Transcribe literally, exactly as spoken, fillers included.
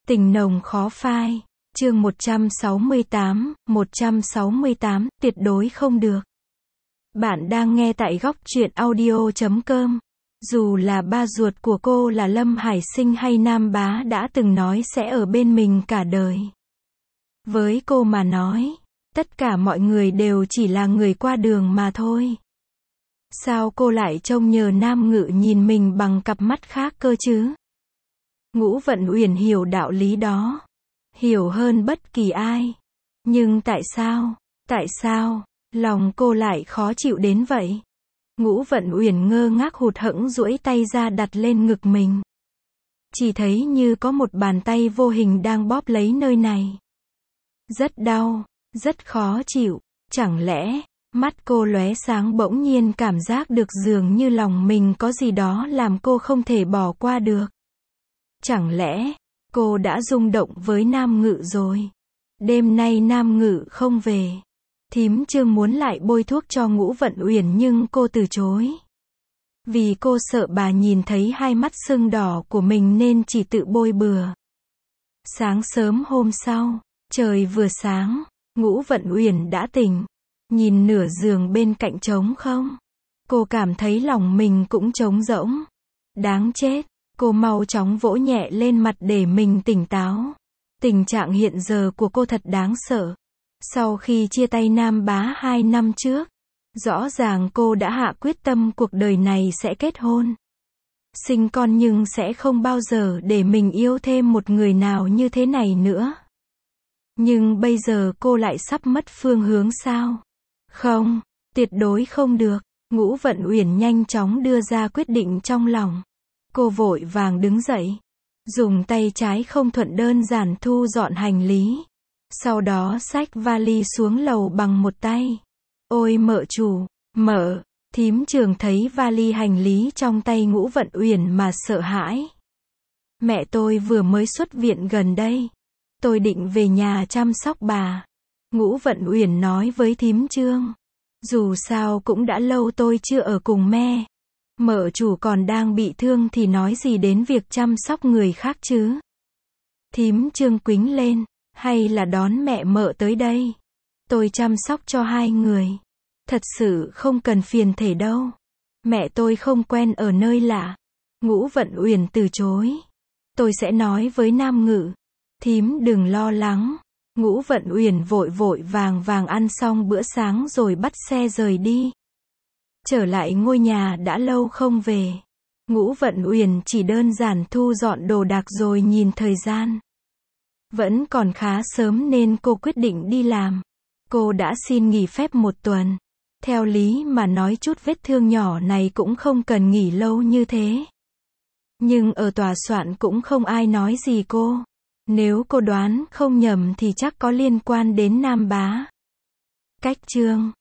Tình nồng khó phai. Chương một trăm sáu mươi tám, một trăm sáu mươi tám, tuyệt đối không được. Bạn đang nghe tại góc truyện audio chấm com. Dù là ba ruột của cô là Lâm Hải Sinh hay Nam Bá đã từng nói sẽ ở bên mình cả đời. Với cô mà nói, tất cả mọi người đều chỉ là người qua đường mà thôi. Sao cô lại trông nhờ Nam Ngự nhìn mình bằng cặp mắt khác cơ chứ? Ngũ Vận Uyển hiểu đạo lý đó. Hiểu hơn bất kỳ ai. Nhưng tại sao, tại sao, lòng cô lại khó chịu đến vậy? Ngũ Vận Uyển ngơ ngác hụt hẫng duỗi tay ra đặt lên ngực mình. Chỉ thấy như có một bàn tay vô hình đang bóp lấy nơi này. Rất đau, rất khó chịu. Chẳng lẽ, mắt cô lóe sáng bỗng nhiên cảm giác được dường như lòng mình có gì đó làm cô không thể bỏ qua được. Chẳng lẽ, cô đã rung động với Nam Ngự rồi? Đêm nay Nam Ngự không về. Thím Trương muốn lại bôi thuốc cho Ngũ Vận Uyển nhưng cô từ chối. Vì cô sợ bà nhìn thấy hai mắt sưng đỏ của mình nên chỉ tự bôi bừa. Sáng sớm hôm sau, trời vừa sáng, Ngũ Vận Uyển đã tỉnh. Nhìn nửa giường bên cạnh trống không, cô cảm thấy lòng mình cũng trống rỗng. Đáng chết, cô mau chóng vỗ nhẹ lên mặt để mình tỉnh táo. Tình trạng hiện giờ của cô thật đáng sợ. Sau khi chia tay Nam Bá hai năm trước, rõ ràng cô đã hạ quyết tâm cuộc đời này sẽ kết hôn, sinh con nhưng sẽ không bao giờ để mình yêu thêm một người nào như thế này nữa. Nhưng bây giờ cô lại sắp mất phương hướng sao? Không, tuyệt đối không được. Ngũ Vận Uyển nhanh chóng đưa ra quyết định trong lòng. Cô vội vàng đứng dậy, dùng tay trái không thuận đơn giản thu dọn hành lý. Sau đó xách vali xuống lầu bằng một tay. Ôi mợ chủ, mợ, thím Trường thấy vali hành lý trong tay Ngũ Vận Uyển mà sợ hãi. Mẹ tôi vừa mới xuất viện gần đây. Tôi định về nhà chăm sóc bà. Ngũ Vận Uyển nói với thím Trương. Dù sao cũng đã lâu tôi chưa ở cùng mẹ. Mợ chủ còn đang bị thương thì nói gì đến việc chăm sóc người khác chứ? Thím Trương quính lên. Hay là đón mẹ mợ tới đây. Tôi chăm sóc cho hai người. Thật sự không cần phiền thể đâu. Mẹ tôi không quen ở nơi lạ. Ngũ Vận Uyển từ chối. Tôi sẽ nói với Nam Ngự. Thím đừng lo lắng. Ngũ Vận Uyển vội vội vàng vàng ăn xong bữa sáng rồi bắt xe rời đi. Trở lại ngôi nhà đã lâu không về. Ngũ Vận Uyển chỉ đơn giản thu dọn đồ đạc rồi nhìn thời gian. Vẫn còn khá sớm nên cô quyết định đi làm. Cô đã xin nghỉ phép một tuần. Theo lý mà nói chút vết thương nhỏ này cũng không cần nghỉ lâu như thế. Nhưng ở tòa soạn cũng không ai nói gì cô. Nếu cô đoán không nhầm thì chắc có liên quan đến Nam Bá. Cách chương